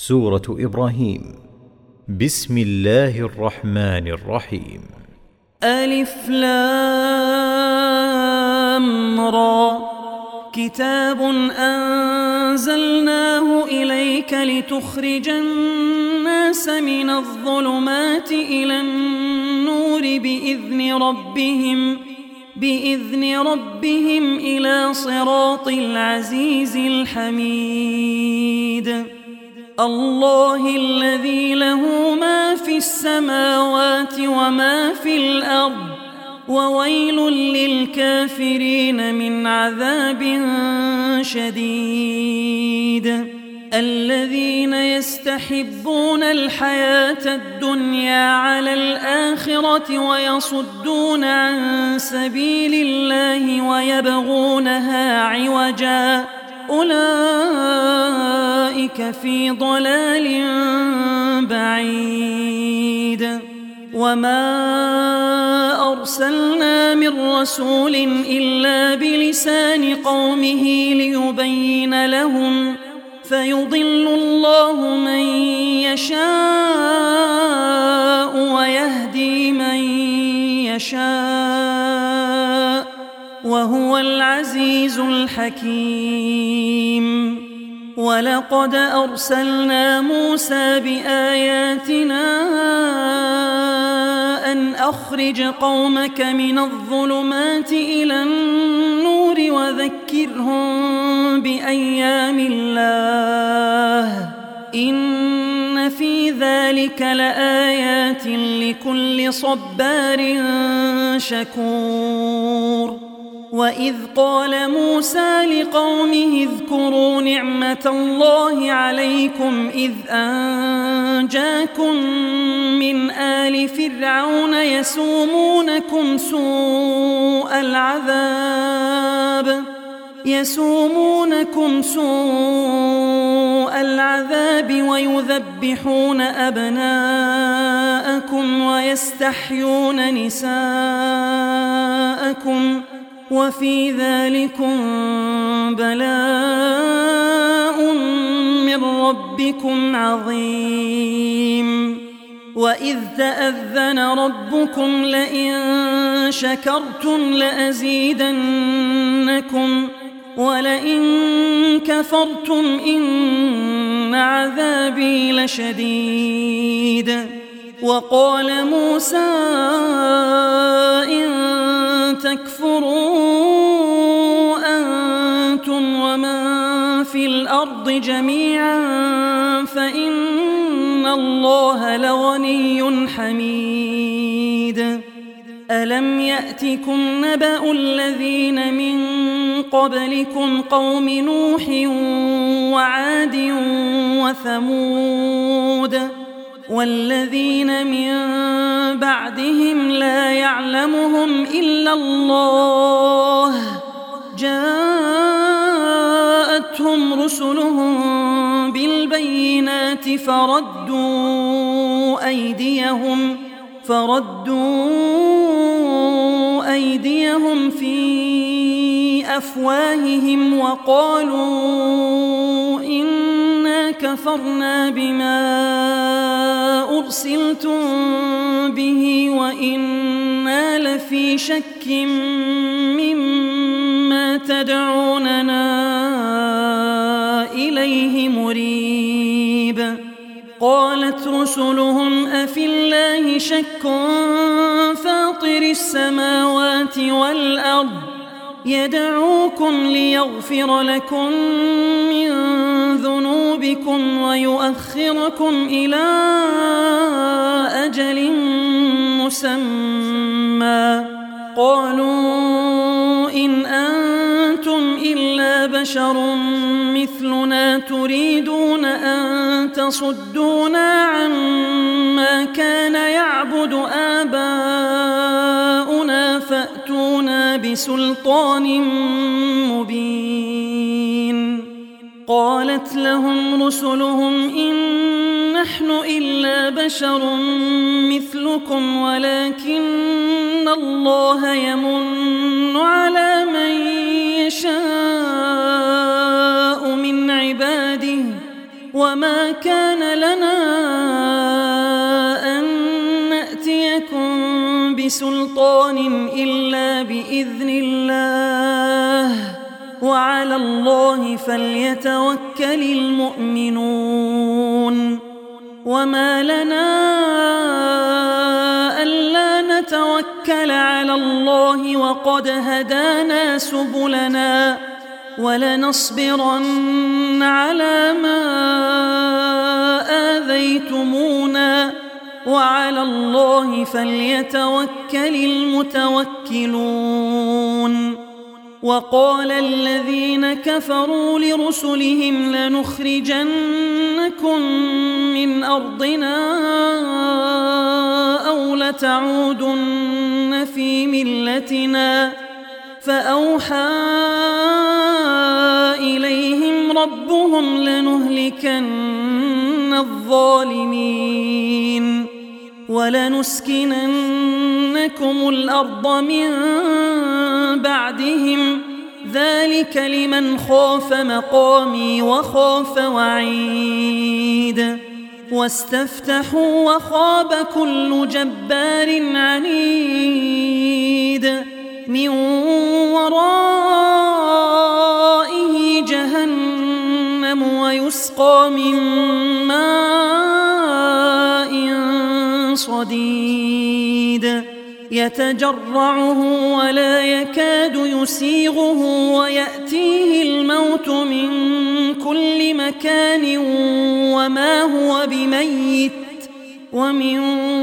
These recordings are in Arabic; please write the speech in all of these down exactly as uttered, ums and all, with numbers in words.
سورة إبراهيم. بسم الله الرحمن الرحيم. ألف لام را. كتاب أنزلناه إليك لتخرج الناس من الظلمات إلى النور بإذن ربهم بإذن ربهم إلى صراط العزيز الحميد. الله الذي له ما في السماوات وما في الأرض وويل للكافرين من عذاب شديد. الذين يستحبون الحياة الدنيا على الآخرة ويصدون عن سبيل الله ويبغونها عوجا أولئك في ضلال بعيد. وما أرسلنا من رسول إلا بلسان قومه ليبين لهم فيضل الله من يشاء ويهدي من يشاء وهو العزيز الحكيم. ولقد أرسلنا موسى بآياتنا أن أخرج قومك من الظلمات إلى النور وذكرهم بأيام الله إن في ذلك لآيات لكل صبار شكور. وإذ قال موسى لقومه اذكروا نعمة الله عليكم إذ أنجاكم من آل فرعون يسومونكم سوء العذاب يسومونكم سوء العذاب ويذبحون أبناءكم ويستحيون نساءكم وفي ذلكم بلاء من ربكم عظيم. وإذ تأذن ربكم لئن شكرتم لأزيدنكم ولئن كفرتم إن عذابي لشديد. وقال موسى إن تكفروا أنتم ومن في الأرض جميعا فإن الله لغني حميد. ألم يأتكم نبأ الذين من قبلكم قوم نوح وعاد وثمود والذين من بعدهم لا يعلمهم إلا الله جاءتهم رسلهم بالبينات فردوا أيديهم فردوا أيديهم في أفواههم وقالوا إنا كفرنا بما أرسلتم به وإنا لفي شك مما تدعوننا إليه مريب. قالت رسلهم أفي الله شك فاطر السماوات والأرض يدعوكم ليغفر لكم من ذنوبكم ويؤخركم إلى أجل مسمى قالوا إن أنتم إلا بشر مثلنا تريدون أن تصدونا عما كان يعبد آباؤنا فأتونا بسلطان مبين. قالت لهم رسلهم إن نحن إلا بشر مثلكم ولكن الله يمن على من يشاء من عباده وما كان لنا أن نأتيكم بسلطان إلا بإذن الله وعلى الله فليتوكل المؤمنون وما لنا ألا نتوكل على الله وقد هدانا سبلنا ولنصبرن على ما آذيتمونا وعلى الله فليتوكل المتوكلون وقال الذين كفروا لرسلهم لنخرجنكم من أرضنا أو لتعودن في ملتنا فأوحى إليهم ربهم لنهلكن الظالمين ولنسكننكم الأرض من بعدهم ذلك لمن خاف مقامي وخاف وعيد واستفتحوا وخاب كل جبار عنيد من ورائه جهنم ويسقى من ماء صديد يتجرعه ولا يكاد يسيغه ويأتيه الموت من كل مكان وما هو بميت ومن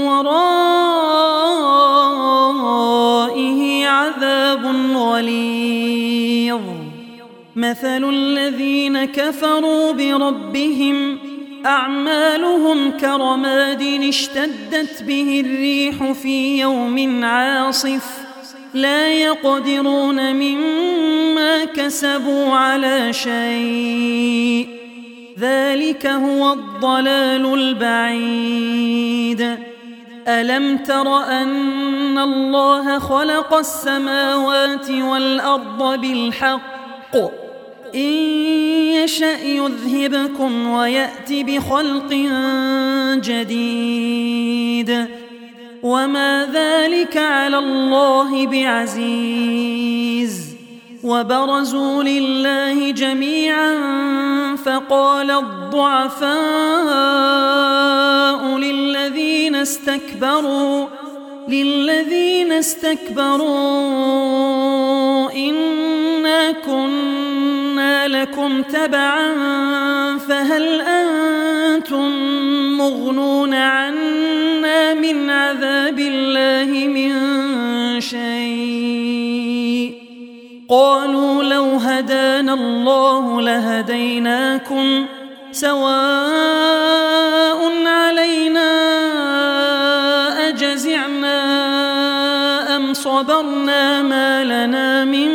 ورائه عذاب غليظ مثل الذين كفروا بربهم أعمالهم كرماد اشتدت به الريح في يوم عاصف لا يقدرون مما كسبوا على شيء ذلك هو الضلال البعيد ألم تر أن الله خلق السماوات والأرض بالحق إن يشأ يذهبكم ويأت بخلق جديد وما ذلك على الله بعزيز وبرزوا لله جميعا فقال الضعفاء للذين استكبروا للذين استكبروا إنا كنا لكم تبعا فهل أنتم مغنون عنا من عذاب الله من شيء قالوا لو هدانا الله لهديناكم سواء علينا أجزعنا أم صبرنا ما لنا من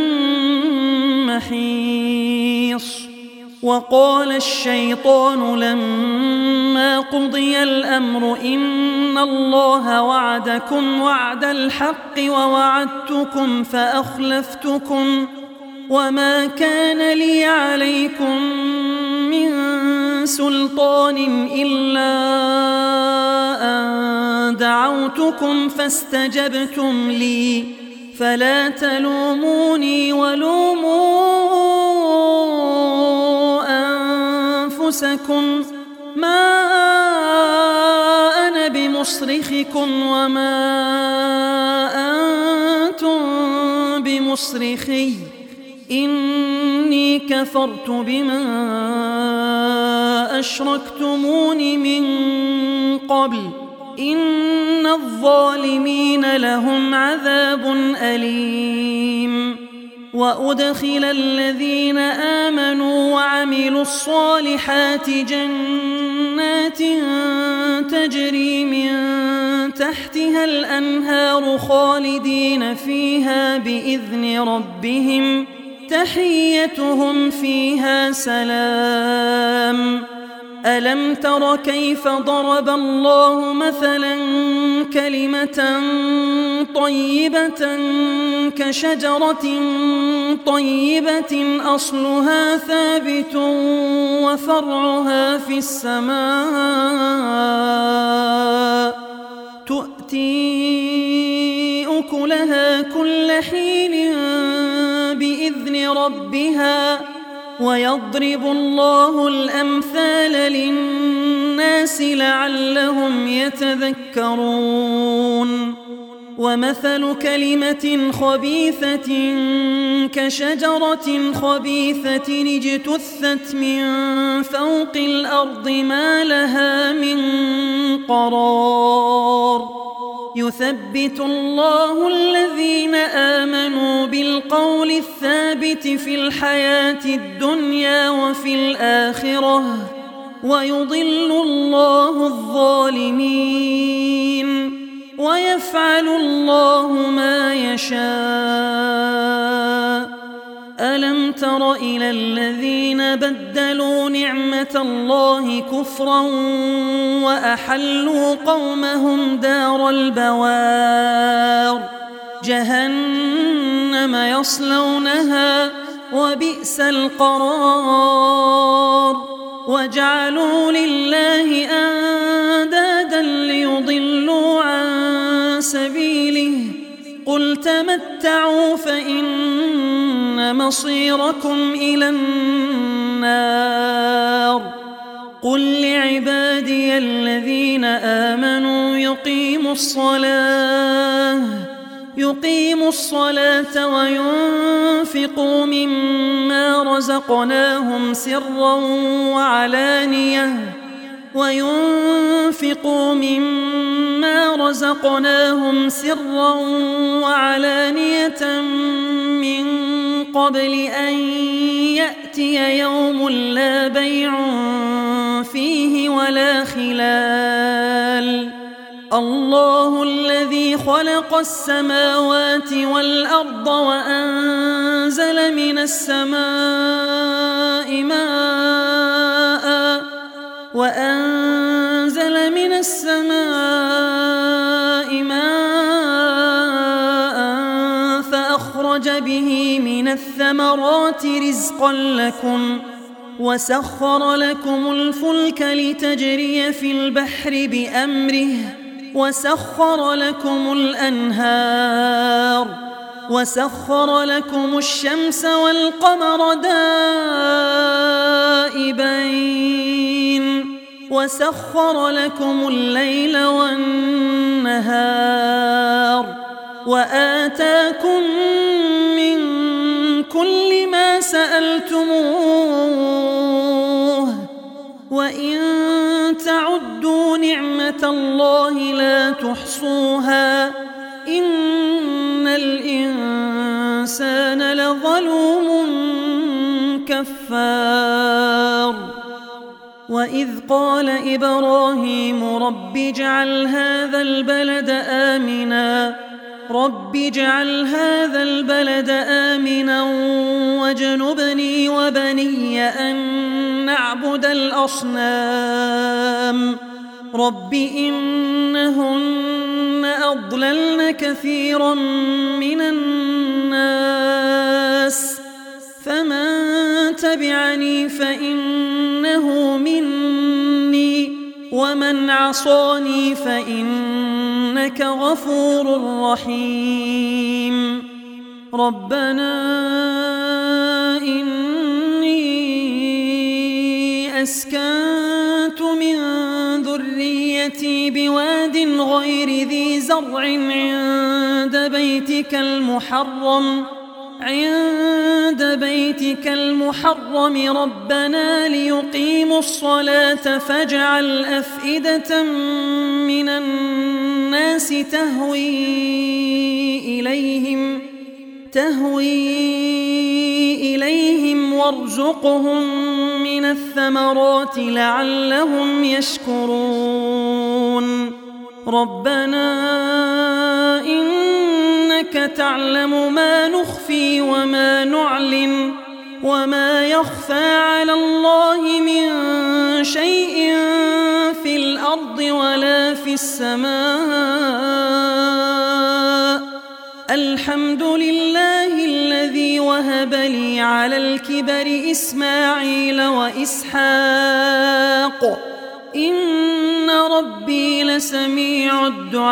محيص وقال الشيطان لما قضي الأمر إن الله وعدكم وعد الحق ووعدتكم فأخلفتكم وما كان لي عليكم من سلطان إلا أن دعوتكم فاستجبتم لي فلا تلوموني ولوموا أنفسكم ما أنا بمصرخكم وما أنتم بمصرخي إني كفرت بما أشركتمون من قبل إن الظالمين لهم عذاب أليم وأدخل الذين آمنوا وعملوا الصالحات جنات تجري من تحتها الأنهار خالدين فيها بإذن ربهم تحيتهم فيها سلام ألم تر كيف ضرب الله مثلا كلمة طيبة كشجرة طيبة أصلها ثابت وفرعها في السماء تؤتي أكلها كل حين بإذن ربها ويضرب الله الأمثال للناس لعلهم يتذكرون ومثل كلمة خبيثة كشجرة خبيثة اجتثت من فوق الأرض ما لها من قرار يثبت الله الذين آمنوا بالقول الثابت في الحياة الدنيا وفي الآخرة ويضل الله الظالمين ويفعل الله ما يشاء ألم تر إلى الذين بدلوا نعمة الله كفرا وأحلوا قومهم دار البوار جهنم يصلونها وبئس القرار وجعلوا لله أندادا ليضلوا عن سبيله قل تمتعوا فإن مصيركم إلى النار قل لعبادي الذين آمنوا يقيموا الصلاة يقيموا الصلاة وينفقوا مما رزقناهم سرا وعلانية وينفقوا مما رزقناهم سرا وعلانية من قبل أن يأتي يوم لا بيع فيه ولا خلال الله الذي خلق السماوات والأرض وأنزل من السماء ماء وأنزل من السماء ماء فأخرج به من الثمرات رزقا لكم وسخر لكم الفلك لتجري في البحر بأمره وسخر لكم الأنهار وسخر لكم الشمس والقمر دائبين وسخر لكم الليل والنهار وآتاكم من كل ما سألتموه وإن تعدوا نعمة الله لا تحصوها إن الإنسان لظلوم كفار وإذ قال إبراهيم رب اجعل هذا البلد آمنا رب اجعل هذا البلد آمنا واجنبني وبني أن نعبد الأصنام رب إنهن أضللن كثيرا من الناس فمن تبعني فإنه مني ومن عصاني فإنك غفور رحيم ربنا إني أسكنت من ذريتي بواد غير ذي زرع عند بيتك المحرم عند بيتك المحرم ربنا ليقيموا الصلاة فاجعل أفئدة من الناس تهوي إليهم تهوي إليهم وارزقهم من الثمرات لعلهم يشكرون ربنا إنك تعلم ما نخفي وما نعلن وما يخفى على الله من شيء في الأرض ولا في السماء. الحمد لله الذي وهب لي على الكبر إسماعيل وإسحاق إن ربي لسميع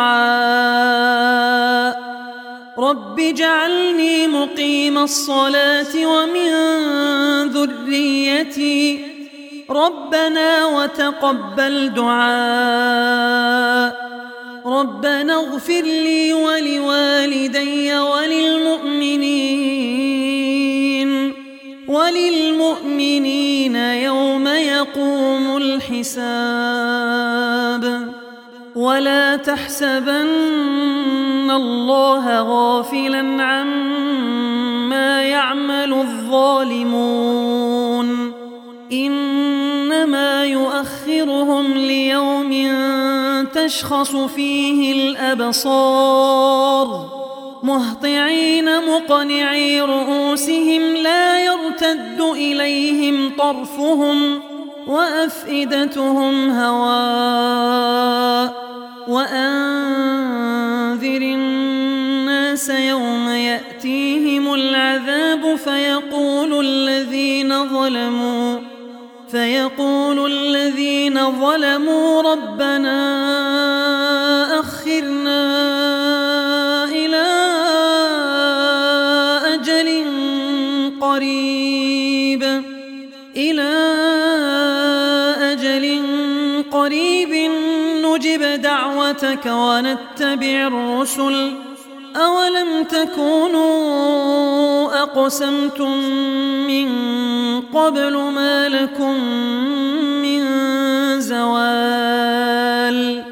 الدعاء. رب اجعلني مقيم الصلاة ومن ذريتي ربنا وتقبل دعاء. ربنا اغفر لي ولوالدي وللمؤمنين وللمؤمنين يوم يقوم الحساب. ولا تحسبن الله غافلا عما يعمل الظالمون إنما يؤخرهم ليوم تشخص فيه الأبصار مهطعين مقنعي رؤوسهم لا يرتد إليهم طرفهم وأفئدتهم هواء. وأنذر الناس يوم يأتيهم العذاب فيقول الذين ظلموا فيقول الذين ظلموا ربنا أخرنا إلى أجل قريب إلى أجل قريب نجب دعوتك ونتبع الرسل أولم تكونوا أقسمتم من قبل ما لكم من زوال.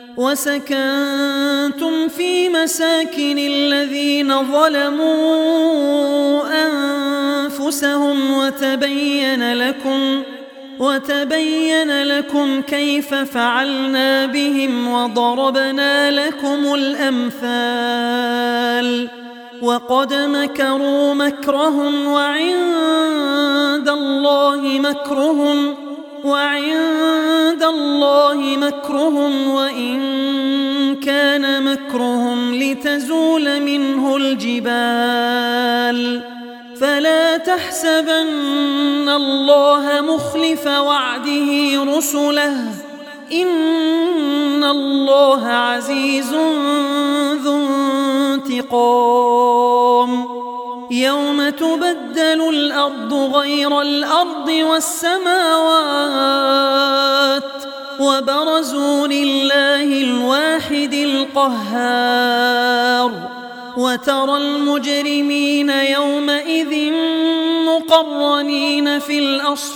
وسكنتم في مساكن الذين ظلموا أنفسهم وتبين لكم وتبين لكم كيف فعلنا بهم وضربنا لكم الأمثال. وقد مكروا مكرهم وعند الله مكرهم وعند الله مكرهم وإن كان مكرهم لتزول منه الجبال. فلا تحسبن الله مخلف وعده رسله إن الله عزيز ذو انتقام. يوم تبدل الأرض غير الأرض والسماوات وبرزوا لله الواحد القهار. وترى المجرمين يومئذ مقرنين في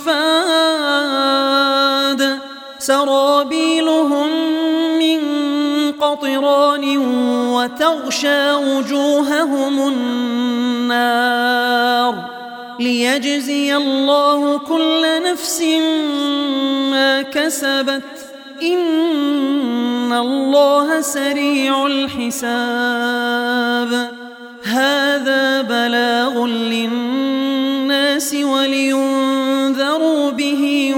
الأصفاد سرابيلهم من قطران وتغشى وجوههم النار ليجزي الله كل نفس ما كسبت إن الله سريع الحساب. هذا بلاغ للناس ولينذروا به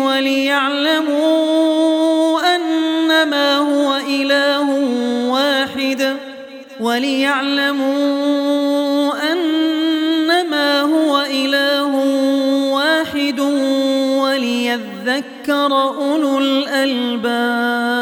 وليعلموا أنما هو إله واحد وليعلموا أنما هو إله واحد وليذكر أولو الألباب.